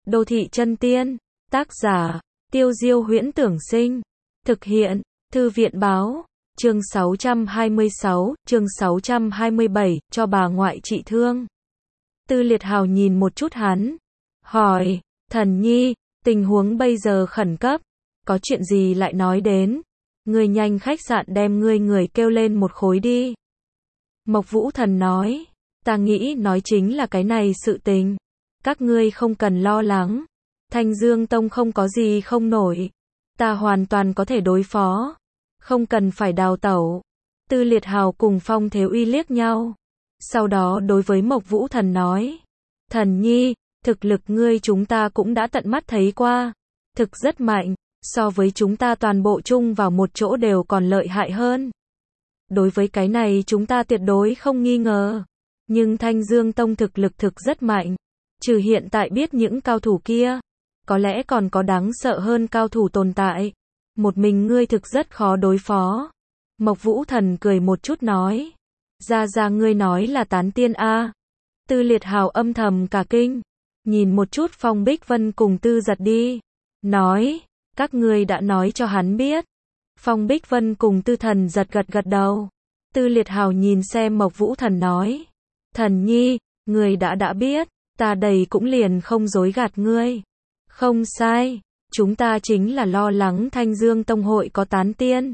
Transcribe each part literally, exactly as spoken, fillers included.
Đô thị chân tiên, tác giả, Tiêu Diêu Huyễn Tưởng Sinh, thực hiện, Thư viện Báo, chương sáu trăm hai mươi sáu, chương sáu trăm hai mươi bảy, cho bà ngoại trị thương. Tư Liệt Hào nhìn một chút hắn, hỏi, Thần Nhi, tình huống bây giờ khẩn cấp, có chuyện gì lại nói đến, ngươi nhanh khách sạn đem ngươi người kêu lên một khối đi. Mộc Vũ Thần nói, ta nghĩ nói chính là cái này sự tình, các ngươi không cần lo lắng, Thanh Dương Tông không có gì không nổi, ta hoàn toàn có thể đối phó, không cần phải đào tẩu. Tư Liệt Hào cùng Phong Thế Uy liếc nhau, sau đó đối với Mộc Vũ Thần nói, Thần Nhi, thực lực ngươi chúng ta cũng đã tận mắt thấy qua, thực rất mạnh, so với chúng ta toàn bộ chung vào một chỗ đều còn lợi hại hơn. Đối với cái này chúng ta tuyệt đối không nghi ngờ, nhưng Thanh Dương Tông thực lực thực rất mạnh, trừ hiện tại biết những cao thủ kia, có lẽ còn có đáng sợ hơn cao thủ tồn tại, một mình ngươi thực rất khó đối phó. Mộc Vũ Thần cười một chút nói, ra ra ngươi nói là tán tiên a. Tư Liệt Hào âm thầm cả kinh, nhìn một chút Phong Bích Vân cùng Tư Giật đi, nói, các ngươi đã nói cho hắn biết. Phong Bích Vân cùng Tư Thần Giật gật gật đầu. Tư Liệt Hào nhìn xem Mộc Vũ Thần nói, Thần Nhi, ngươi đã đã biết, ta đây cũng liền không dối gạt ngươi. Không sai, chúng ta chính là lo lắng Thanh Dương Tông hội có tán tiên.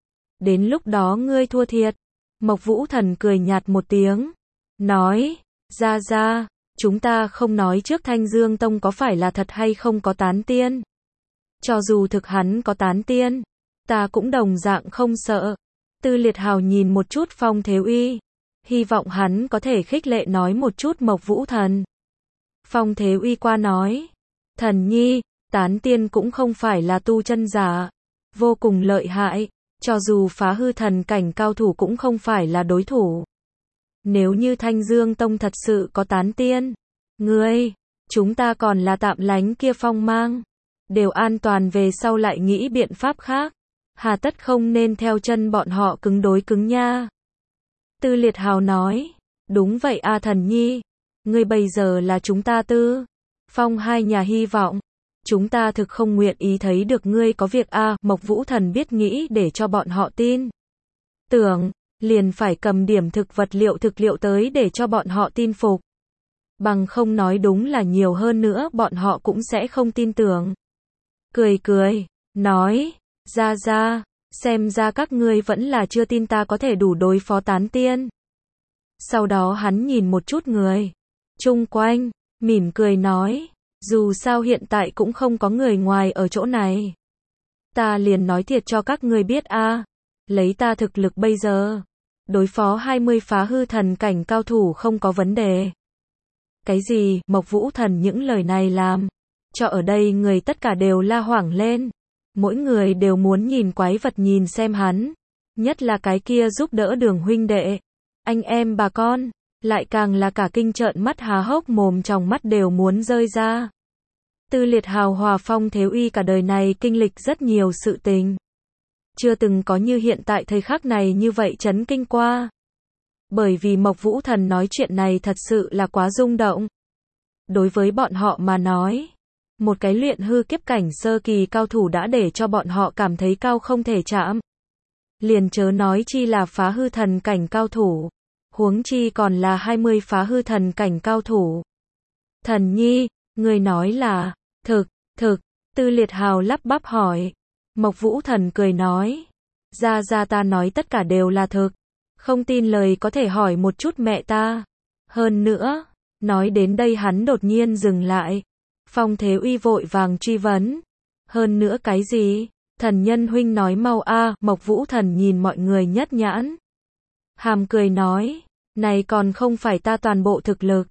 Đến lúc đó ngươi thua thiệt. Mộc Vũ Thần cười nhạt một tiếng, nói, ra ra, chúng ta không nói trước Thanh Dương Tông có phải là thật hay không có tán tiên. Cho dù thực hắn có tán tiên, ta cũng đồng dạng không sợ. Tư Liệt Hào nhìn một chút Phong Thế Uy, hy vọng hắn có thể khích lệ nói một chút Mộc Vũ Thần. Phong Thế Uy qua nói, Thần Nhi, tán tiên cũng không phải là tu chân giả, vô cùng lợi hại, cho dù phá hư thần cảnh cao thủ cũng không phải là đối thủ. Nếu như Thanh Dương Tông thật sự có tán tiên, ngươi, chúng ta còn là tạm lánh kia phong mang, đều an toàn về sau lại nghĩ biện pháp khác, hà tất không nên theo chân bọn họ cứng đối cứng nha. Tư Liệt Hào nói, đúng vậy a Thần Nhi, ngươi bây giờ là chúng ta Tư Phong hai nhà hy vọng, chúng ta thực không nguyện ý thấy được ngươi có việc a. Mộc Vũ Thần biết nghĩ để cho bọn họ tin tưởng, liền phải cầm điểm thực vật liệu thực liệu tới để cho bọn họ tin phục. Bằng không nói đúng là nhiều hơn nữa bọn họ cũng sẽ không tin tưởng. Cười cười, nói, ra ra, xem ra các ngươi vẫn là chưa tin ta có thể đủ đối phó tán tiên. Sau đó hắn nhìn một chút người chung quanh, mỉm cười nói, dù sao hiện tại cũng không có người ngoài ở chỗ này. Ta liền nói thiệt cho các ngươi biết a, lấy ta thực lực bây giờ, đối phó hai mươi phá hư thần cảnh cao thủ không có vấn đề. Cái gì? Mộc Vũ Thần những lời này làm cho ở đây người tất cả đều la hoảng lên, mỗi người đều muốn nhìn quái vật nhìn xem hắn, nhất là cái kia giúp đỡ Đường huynh đệ, anh em bà con, lại càng là cả kinh trợn mắt há hốc mồm, trong mắt đều muốn rơi ra. Tư Liệt Hào hòa Phong Thế Uy cả đời này kinh lịch rất nhiều sự tình, chưa từng có như hiện tại thời khắc này như vậy chấn kinh qua. Bởi vì Mộc Vũ Thần nói chuyện này thật sự là quá rung động. Đối với bọn họ mà nói, một cái luyện hư kiếp cảnh sơ kỳ cao thủ đã để cho bọn họ cảm thấy cao không thể chạm. Liền chớ nói chi là phá hư thần cảnh cao thủ, huống chi còn là hai mươi phá hư thần cảnh cao thủ. Thần Nhi, người nói là, thực, thực, Tư Liệt Hào lắp bắp hỏi. Mộc Vũ Thần cười nói, ra ra ta nói tất cả đều là thực, không tin lời có thể hỏi một chút mẹ ta. Hơn nữa, nói đến đây hắn đột nhiên dừng lại. Phong Thế Uy vội vàng truy vấn, hơn nữa cái gì? Thần nhân huynh nói mau a. Mộc Vũ Thần nhìn mọi người nhất nhãn, hàm cười nói, này còn không phải ta toàn bộ thực lực.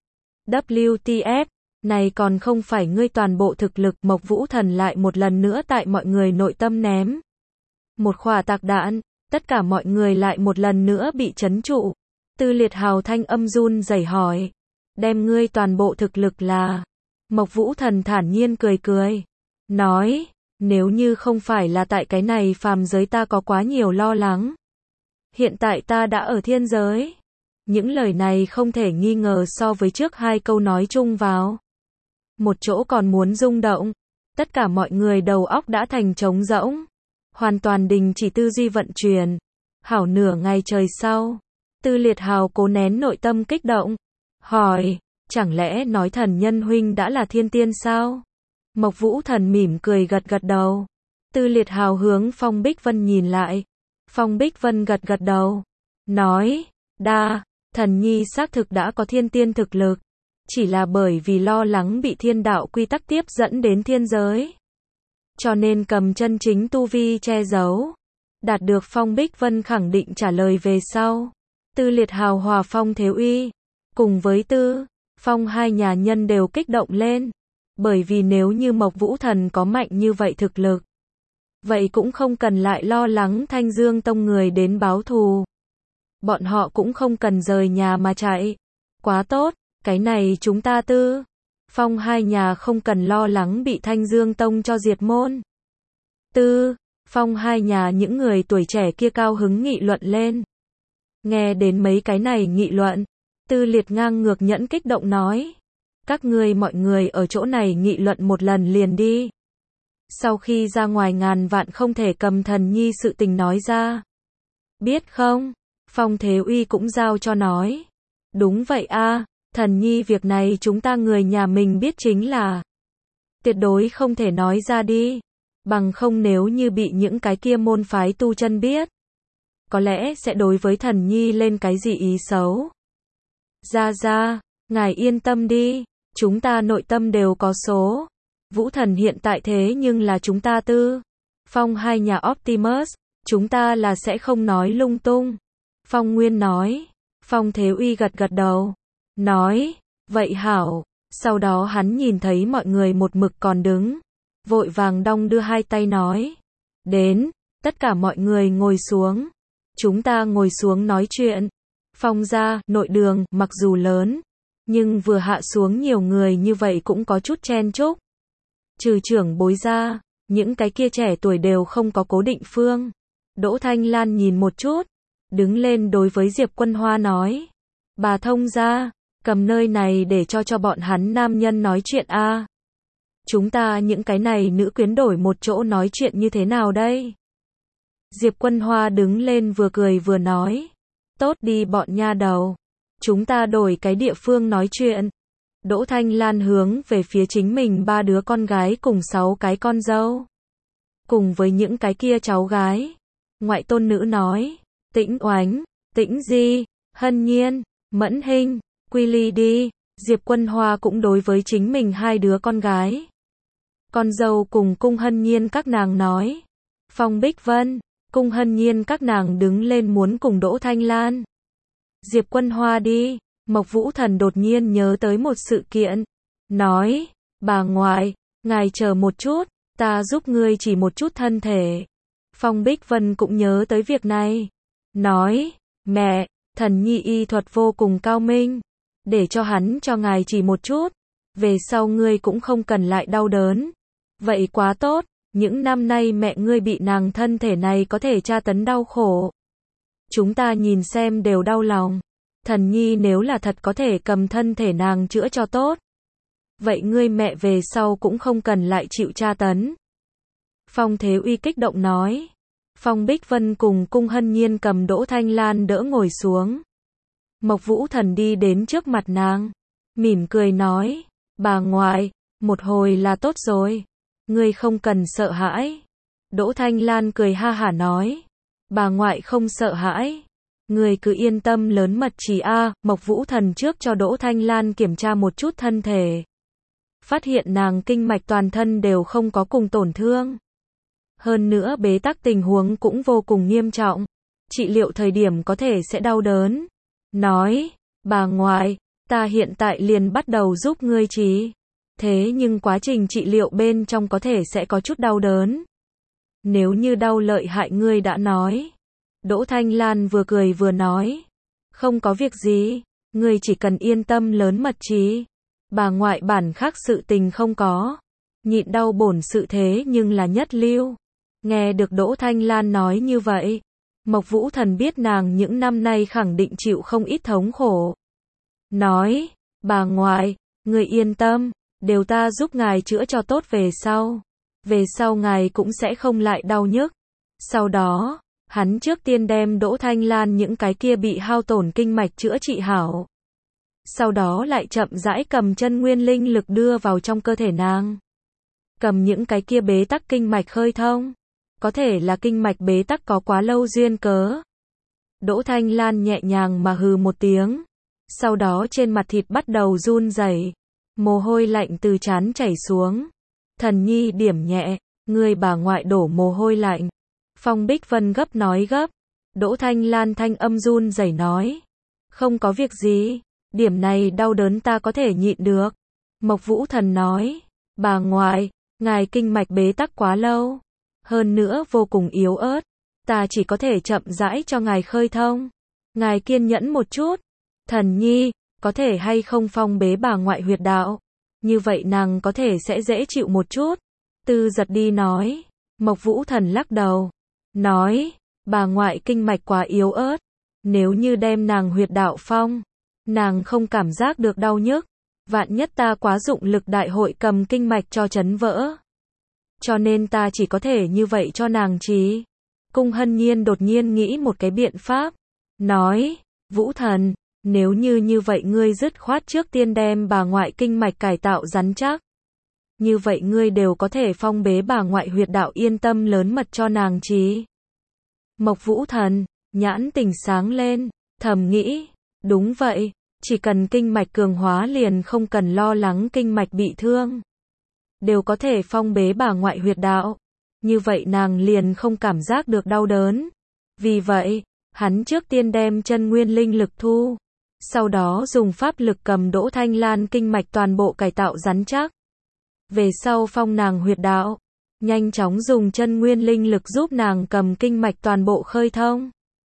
W T F, này còn không phải ngươi toàn bộ thực lực. Mộc Vũ Thần lại một lần nữa tại mọi người nội tâm ném một quả tạc đạn, tất cả mọi người lại một lần nữa bị chấn trụ. Tư Liệt Hào thanh âm run rẩy hỏi, đem ngươi toàn bộ thực lực là? Mộc Vũ Thần thản nhiên cười cười, nói, nếu như không phải là tại cái này phàm giới ta có quá nhiều lo lắng, hiện tại ta đã ở thiên giới. Những lời này không thể nghi ngờ so với trước hai câu nói chung vào một chỗ còn muốn rung động. Tất cả mọi người đầu óc đã thành trống rỗng, hoàn toàn đình chỉ tư duy vận chuyển. Hảo nửa ngày trời sau, Tư Liệt Hào cố nén nội tâm kích động, hỏi, chẳng lẽ nói Thần Nhân huynh đã là thiên tiên sao? Mộc Vũ Thần mỉm cười gật gật đầu. Tư Liệt Hào hướng Phong Bích Vân nhìn lại. Phong Bích Vân gật gật đầu, nói, đa, Thần Nhi xác thực đã có thiên tiên thực lực, chỉ là bởi vì lo lắng bị thiên đạo quy tắc tiếp dẫn đến thiên giới, cho nên cầm chân chính tu vi che giấu. Đạt được Phong Bích Vân khẳng định trả lời về sau, Tư Liệt Hào hòa Phong Thế Uy, cùng với Tư, Phong hai nhà nhân đều kích động lên, bởi vì nếu như Mộc Vũ Thần có mạnh như vậy thực lực, vậy cũng không cần lại lo lắng Thanh Dương Tông người đến báo thù. Bọn họ cũng không cần rời nhà mà chạy. Quá tốt, cái này chúng ta Tư, Phong hai nhà không cần lo lắng bị Thanh Dương Tông cho diệt môn. Tư, Phong hai nhà những người tuổi trẻ kia cao hứng nghị luận lên. Nghe đến mấy cái này nghị luận, Tư Liệt ngang ngược nhẫn kích động nói, các ngươi mọi người ở chỗ này nghị luận một lần liền đi. Sau khi ra ngoài ngàn vạn không thể cầm Thần Nhi sự tình nói ra. Biết không? Phong Thế Uy cũng giao cho nói. Đúng vậy a, Thần Nhi việc này chúng ta người nhà mình biết chính là tuyệt đối không thể nói ra đi. Bằng không nếu như bị những cái kia môn phái tu chân biết, có lẽ sẽ đối với Thần Nhi lên cái gì ý xấu. Ra ra, ngài yên tâm đi, chúng ta nội tâm đều có số. Vũ Thần hiện tại thế nhưng là chúng ta Tư, Phong hai nhà Optimus, chúng ta là sẽ không nói lung tung. Phong Nguyên nói. Phong Thế Uy gật gật đầu, nói, vậy hảo. Sau đó hắn nhìn thấy mọi người một mực còn đứng, vội vàng đong đưa hai tay nói, đến, tất cả mọi người ngồi xuống, chúng ta ngồi xuống nói chuyện. Phong gia, nội đường, mặc dù lớn, nhưng vừa hạ xuống nhiều người như vậy cũng có chút chen chúc. Trừ trưởng bối ra, những cái kia trẻ tuổi đều không có cố định phương. Đỗ Thanh Lan nhìn một chút, đứng lên đối với Diệp Quân Hoa nói, bà thông gia, cầm nơi này để cho cho bọn hắn nam nhân nói chuyện a. Chúng ta những cái này nữ quyến đổi một chỗ nói chuyện như thế nào đây? Diệp Quân Hoa đứng lên vừa cười vừa nói, tốt đi bọn nha đầu, chúng ta đổi cái địa phương nói chuyện. Đỗ Thanh Lan hướng về phía chính mình ba đứa con gái cùng sáu cái con dâu, cùng với những cái kia cháu gái, ngoại tôn nữ nói, Tĩnh Oánh, Tĩnh Di, Hân Nhiên, Mẫn Hinh, Quy Ly đi. Diệp Quân Hoa cũng đối với chính mình hai đứa con gái, con dâu cùng Cung Hân Nhiên các nàng nói. Phong Bích Vân, Cung Hân Nhiên các nàng đứng lên muốn cùng Đỗ Thanh Lan. Diệp Quân Hoa đi. Mộc Vũ Thần đột nhiên nhớ tới một sự kiện, nói, bà ngoại, ngài chờ một chút, ta giúp ngươi chỉ một chút thân thể. Phong Bích Vân cũng nhớ tới việc này, nói, mẹ, Thần Nhi y thuật vô cùng cao minh, để cho hắn cho ngài chỉ một chút, về sau ngươi cũng không cần lại đau đớn. Vậy quá tốt, những năm nay mẹ ngươi bị nàng thân thể này có thể tra tấn đau khổ, chúng ta nhìn xem đều đau lòng. Thần Nhi nếu là thật có thể cầm thân thể nàng chữa cho tốt, vậy ngươi mẹ về sau cũng không cần lại chịu tra tấn. Phong Thế Uy kích động nói. Phong Bích Vân cùng Cung Hân Nhiên cầm Đỗ Thanh Lan đỡ ngồi xuống. Mộc Vũ Thần đi đến trước mặt nàng, mỉm cười nói, bà ngoại, một hồi là tốt rồi, ngươi không cần sợ hãi. Đỗ Thanh Lan cười ha hả nói, bà ngoại không sợ hãi. Người cứ yên tâm lớn mật trì a. Mộc Vũ Thần trước cho Đỗ Thanh Lan kiểm tra một chút thân thể, phát hiện nàng kinh mạch toàn thân đều không có cùng tổn thương, hơn nữa bế tắc tình huống cũng vô cùng nghiêm trọng, trị liệu thời điểm có thể sẽ đau đớn. Nói, bà ngoại, ta hiện tại liền bắt đầu giúp ngươi trì, thế nhưng quá trình trị liệu bên trong có thể sẽ có chút đau đớn, nếu như đau lợi hại ngươi đã nói. Đỗ Thanh Lan vừa cười vừa nói, không có việc gì, ngươi chỉ cần yên tâm lớn mật trì, bà ngoại bản khác sự tình không có, nhịn đau bổn sự thế nhưng là nhất lưu. Nghe được Đỗ Thanh Lan nói như vậy, Mộc Vũ Thần biết nàng những năm nay khẳng định chịu không ít thống khổ. Nói, bà ngoại, ngươi yên tâm, đều ta giúp ngài chữa cho tốt về sau. Về sau ngài cũng sẽ không lại đau nhức. Sau đó, hắn trước tiên đem Đỗ Thanh Lan những cái kia bị hao tổn kinh mạch chữa trị hảo. Sau đó lại chậm rãi cầm chân nguyên linh lực đưa vào trong cơ thể nàng. Cầm những cái kia bế tắc kinh mạch khơi thông. Có thể là kinh mạch bế tắc có quá lâu duyên cớ. Đỗ Thanh Lan nhẹ nhàng mà hừ một tiếng. Sau đó trên mặt thịt bắt đầu run rẩy, mồ hôi lạnh từ trán chảy xuống. Thần nhi điểm nhẹ, người bà ngoại đổ mồ hôi lạnh. Phong Bích Vân gấp nói gấp. Đỗ Thanh Lan thanh âm run rẩy nói. Không có việc gì, điểm này đau đớn ta có thể nhịn được. Mộc Vũ Thần nói. Bà ngoại, ngài kinh mạch bế tắc quá lâu. Hơn nữa vô cùng yếu ớt. Ta chỉ có thể chậm rãi cho ngài khơi thông. Ngài kiên nhẫn một chút. Thần nhi, có thể hay không phong bế bà ngoại huyệt đạo. Như vậy nàng có thể sẽ dễ chịu một chút. Tư Giật đi nói. Mộc Vũ Thần lắc đầu. Nói, bà ngoại kinh mạch quá yếu ớt. Nếu như đem nàng huyệt đạo phong, nàng không cảm giác được đau nhức. Vạn nhất ta quá dụng lực đại hội cầm kinh mạch cho chấn vỡ. Cho nên ta chỉ có thể như vậy cho nàng trí. Cung Hân Nhiên đột nhiên nghĩ một cái biện pháp. Nói, Vũ Thần, nếu như như vậy ngươi dứt khoát trước tiên đem bà ngoại kinh mạch cải tạo rắn chắc. Như vậy ngươi đều có thể phong bế bà ngoại huyệt đạo yên tâm lớn mật cho nàng trí. Mộc Vũ Thần, nhãn tình sáng lên, thầm nghĩ, đúng vậy, chỉ cần kinh mạch cường hóa liền không cần lo lắng kinh mạch bị thương. Đều có thể phong bế bà ngoại huyệt đạo. Như vậy nàng liền không cảm giác được đau đớn. Vì vậy, hắn trước tiên đem chân nguyên linh lực thu. Sau đó dùng pháp lực cầm Đỗ Thanh Lan kinh mạch toàn bộ cải tạo rắn chắc. Về sau phong nàng huyệt đạo. Nhanh chóng dùng chân nguyên linh lực giúp nàng cầm kinh mạch toàn bộ khơi thông.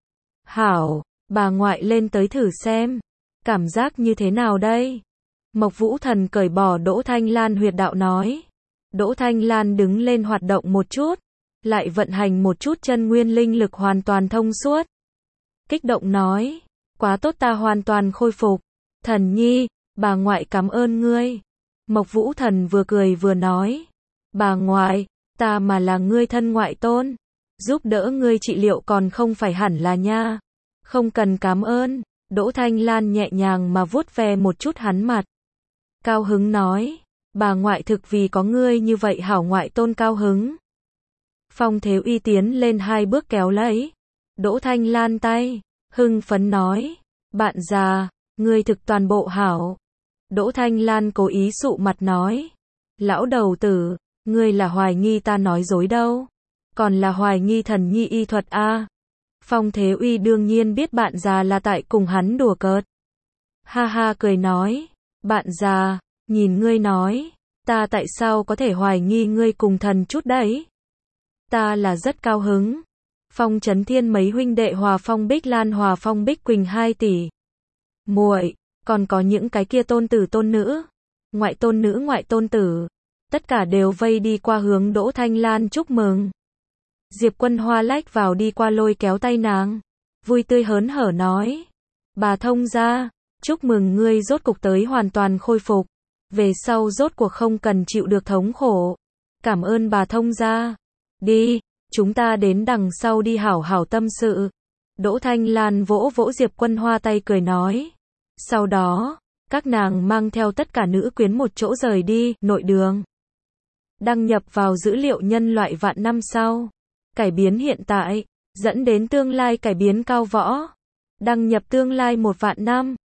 Hảo, bà ngoại lên tới thử xem. Cảm giác như thế nào đây? Mộc Vũ Thần cởi bỏ Đỗ Thanh Lan huyệt đạo nói. Đỗ Thanh Lan đứng lên hoạt động một chút. Lại vận hành một chút chân nguyên linh lực hoàn toàn thông suốt. Kích động nói. Quá tốt ta hoàn toàn khôi phục. Thần nhi, bà ngoại cảm ơn ngươi. Mộc Vũ Thần vừa cười vừa nói. Bà ngoại, ta mà là ngươi thân ngoại tôn. Giúp đỡ ngươi trị liệu còn không phải hẳn là nha. Không cần cảm ơn. Đỗ Thanh Lan nhẹ nhàng mà vuốt ve một chút hắn mặt. Cao hứng nói. Bà ngoại thực vì có ngươi như vậy hảo ngoại tôn cao hứng. Phong Thiếu Y tiến lên hai bước kéo lấy Đỗ Thanh Lan tay. Hưng phấn nói. Bạn già, ngươi thực toàn bộ hảo. Đỗ Thanh Lan cố ý sụ mặt nói. Lão đầu tử, ngươi là hoài nghi ta nói dối đâu. Còn là hoài nghi thần nhi y thuật a. À. Phong Thế Uy đương nhiên biết bạn già là tại cùng hắn đùa cợt. Ha ha cười nói. Bạn già, nhìn ngươi nói. Ta tại sao có thể hoài nghi ngươi cùng thần chút đấy? Ta là rất cao hứng. Phong Chấn Thiên mấy huynh đệ Hòa Phong Bích Lan Hòa Phong Bích Quỳnh hai tỷ muội, còn có những cái kia tôn tử tôn nữ, ngoại tôn nữ ngoại tôn tử, tất cả đều vây đi qua hướng Đỗ Thanh Lan chúc mừng. Diệp Quân Hoa lách vào đi qua lôi kéo tay nàng, vui tươi hớn hở nói: "Bà thông gia, chúc mừng ngươi rốt cục tới hoàn toàn khôi phục, về sau rốt cuộc không cần chịu được thống khổ. Cảm ơn bà thông gia. Đi, chúng ta đến đằng sau đi hảo hảo tâm sự." Đỗ Thanh Lan vỗ vỗ Diệp Quân Hoa tay cười nói. Sau đó, các nàng mang theo tất cả nữ quyến một chỗ rời đi, nội đường. Đăng nhập vào dữ liệu nhân loại vạn năm sau. Cải biến hiện tại, dẫn đến tương lai cải biến cao võ. Đăng nhập tương lai một vạn năm.